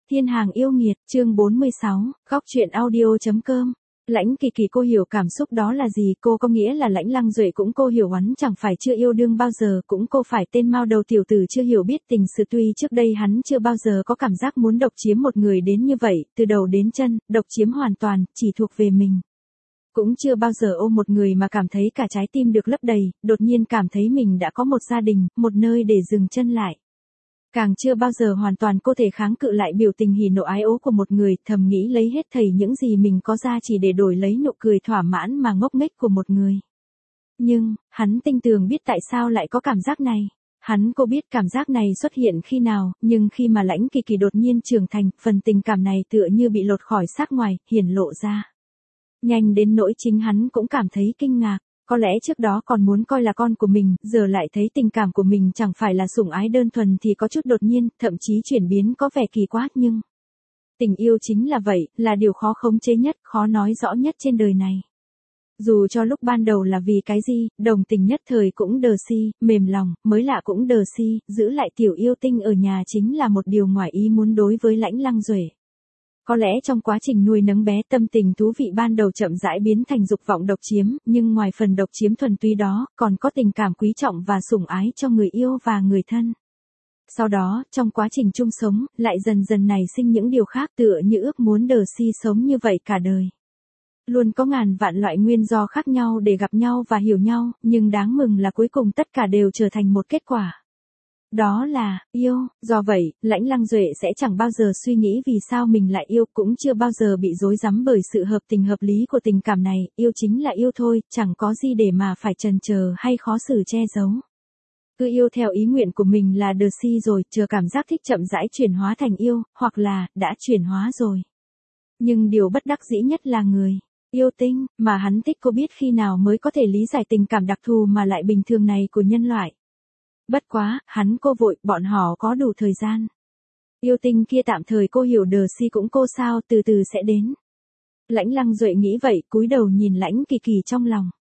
Thiên hàng yêu nghiệt, chương 46, góc truyện audio.com. Lãnh Kỳ Kỳ cô hiểu cảm xúc đó là gì, cô có nghĩa là Lãnh Lăng Duệ cũng cô hiểu hắn chẳng phải chưa yêu đương bao giờ, cũng cô phải tên mao đầu tiểu tử chưa hiểu biết tình sự, tuy trước đây hắn chưa bao giờ có cảm giác muốn độc chiếm một người đến như vậy, từ đầu đến chân, độc chiếm hoàn toàn, chỉ thuộc về mình. Cũng chưa bao giờ ôm một người mà cảm thấy cả trái tim được lấp đầy, đột nhiên cảm thấy mình đã có một gia đình, một nơi để dừng chân lại. Càng chưa bao giờ hoàn toàn có thể kháng cự lại biểu tình hỉ nộ ái ố của một người, thầm nghĩ lấy hết thảy những gì mình có ra chỉ để đổi lấy nụ cười thỏa mãn mà ngốc nghếch của một người. Nhưng, hắn tinh tường biết tại sao lại có cảm giác này. Hắn cô biết cảm giác này xuất hiện khi nào, nhưng khi mà Lãnh Kỳ Kỳ đột nhiên trưởng thành, phần tình cảm này tựa như bị lột khỏi xác ngoài, hiển lộ ra. Nhanh đến nỗi chính hắn cũng cảm thấy kinh ngạc. Có lẽ trước đó còn muốn coi là con của mình, giờ lại thấy tình cảm của mình chẳng phải là sủng ái đơn thuần thì có chút đột nhiên, thậm chí chuyển biến có vẻ kỳ quái, nhưng tình yêu chính là vậy, là điều khó khống chế nhất, khó nói rõ nhất trên đời này. Dù cho lúc ban đầu là vì cái gì, đồng tình nhất thời cũng đờ si, mềm lòng, mới lạ cũng đờ si, giữ lại tiểu yêu tinh ở nhà chính là một điều ngoài ý muốn đối với Lãnh Lăng Duệ. Có lẽ trong quá trình nuôi nấng bé, tâm tình thú vị ban đầu chậm rãi biến thành dục vọng độc chiếm, nhưng ngoài phần độc chiếm thuần túy đó, còn có tình cảm quý trọng và sủng ái cho người yêu và người thân. Sau đó, trong quá trình chung sống, lại dần dần nảy sinh những điều khác, tựa như ước muốn đờ si sống như vậy cả đời. Luôn có ngàn vạn loại nguyên do khác nhau để gặp nhau và hiểu nhau, nhưng đáng mừng là cuối cùng tất cả đều trở thành một kết quả. Đó là, yêu. Do vậy, Lãnh Lăng Duệ sẽ chẳng bao giờ suy nghĩ vì sao mình lại yêu, cũng chưa bao giờ bị rối rắm bởi sự hợp tình hợp lý của tình cảm này, yêu chính là yêu thôi, chẳng có gì để mà phải chần chờ hay khó xử che giấu. Cứ yêu theo ý nguyện của mình là đờ si rồi, chờ cảm giác thích chậm rãi chuyển hóa thành yêu, hoặc là, đã chuyển hóa rồi. Nhưng điều bất đắc dĩ nhất là người yêu tinh, mà hắn thích cô biết khi nào mới có thể lý giải tình cảm đặc thù mà lại bình thường này của nhân loại. Bất quá, hắn cô vội, bọn họ có đủ thời gian. Yêu tinh kia tạm thời cô hiểu đờ si cũng cô sao, từ từ sẽ đến. Lãnh Lăng Duệ nghĩ vậy, cúi đầu nhìn Lãnh Kỳ Kỳ trong lòng.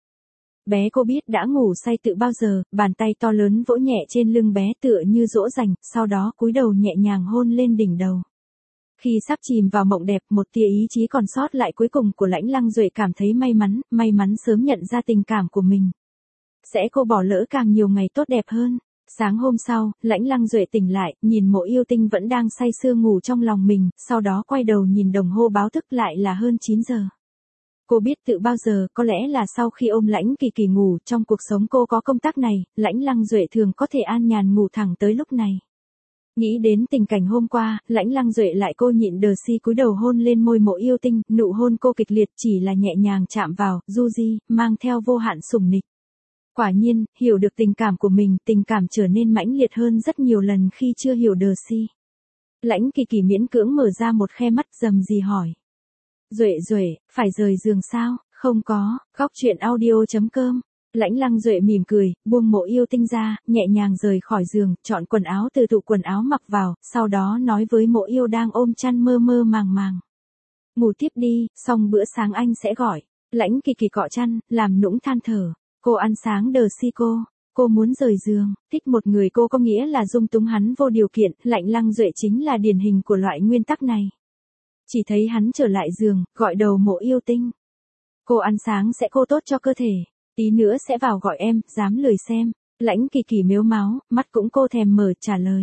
Bé cô biết đã ngủ say từ bao giờ, bàn tay to lớn vỗ nhẹ trên lưng bé tựa như dỗ dành, sau đó cúi đầu nhẹ nhàng hôn lên đỉnh đầu. Khi sắp chìm vào mộng đẹp, một tia ý chí còn sót lại cuối cùng của Lãnh Lăng Duệ cảm thấy may mắn sớm nhận ra tình cảm của mình. Sẽ cô bỏ lỡ càng nhiều ngày tốt đẹp hơn. Sáng hôm sau, Lãnh Lăng Duệ tỉnh lại, nhìn mộ yêu tinh vẫn đang say sưa ngủ trong lòng mình, sau đó quay đầu nhìn đồng hồ báo thức lại là hơn 9 giờ. Cô biết tự bao giờ, có lẽ là sau khi ôm Lãnh Kỳ Kỳ ngủ, trong cuộc sống cô có công tắc này, Lãnh Lăng Duệ thường có thể an nhàn ngủ thẳng tới lúc này. Nghĩ đến tình cảnh hôm qua, Lãnh Lăng Duệ lại cô nhịn đờ si cúi đầu hôn lên môi mộ yêu tinh, nụ hôn cô kịch liệt chỉ là nhẹ nhàng chạm vào, du di, mang theo vô hạn sủng nịch. Quả nhiên, hiểu được tình cảm của mình, tình cảm trở nên mãnh liệt hơn rất nhiều lần khi chưa hiểu đờ si. Lãnh Kỳ Kỳ miễn cưỡng mở ra một khe mắt rầm rì hỏi. Duệ, phải rời giường sao? Không có, góc truyện audio.com. Lãnh Lăng Duệ mỉm cười, buông mộ yêu tinh ra, nhẹ nhàng rời khỏi giường, chọn quần áo từ tủ quần áo mặc vào, sau đó nói với mộ yêu đang ôm chăn mơ màng. Ngủ tiếp đi, xong bữa sáng anh sẽ gọi. Lãnh Kỳ Kỳ cọ chăn, làm nũng than thở. Cô ăn sáng đờ si cô muốn rời giường, thích một người cô có nghĩa là dung túng hắn vô điều kiện, Lãnh Lăng Duệ chính là điển hình của loại nguyên tắc này. Chỉ thấy hắn trở lại giường, gọi đầu mộ yêu tinh. Cô ăn sáng sẽ cô tốt cho cơ thể, tí nữa sẽ vào gọi em, dám lười xem. Lãnh Kỳ Kỳ mếu máo, mắt cũng cô thèm mở trả lời.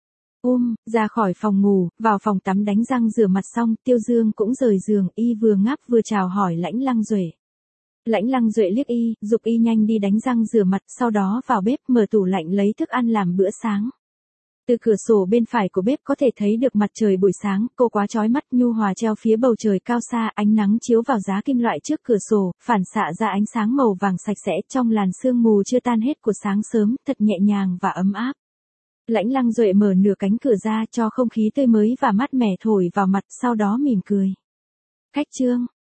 Ra khỏi phòng ngủ, vào phòng tắm đánh răng rửa mặt xong, Tiêu Dương cũng rời giường, y vừa ngáp vừa chào hỏi Lãnh Lăng Duệ. Lãnh Lăng Duệ liếc y, giục y nhanh đi đánh răng rửa mặt, sau đó vào bếp mở tủ lạnh lấy thức ăn làm bữa sáng. Từ cửa sổ bên phải của bếp có thể thấy được mặt trời buổi sáng, cô quá chói mắt nhu hòa treo phía bầu trời cao xa, ánh nắng chiếu vào giá kim loại trước cửa sổ, phản xạ ra ánh sáng màu vàng sạch sẽ trong làn sương mù chưa tan hết của sáng sớm, thật nhẹ nhàng và ấm áp. Lãnh Lăng Duệ mở nửa cánh cửa ra cho không khí tươi mới và mát mẻ thổi vào mặt, sau đó mỉm cười. Khách trương,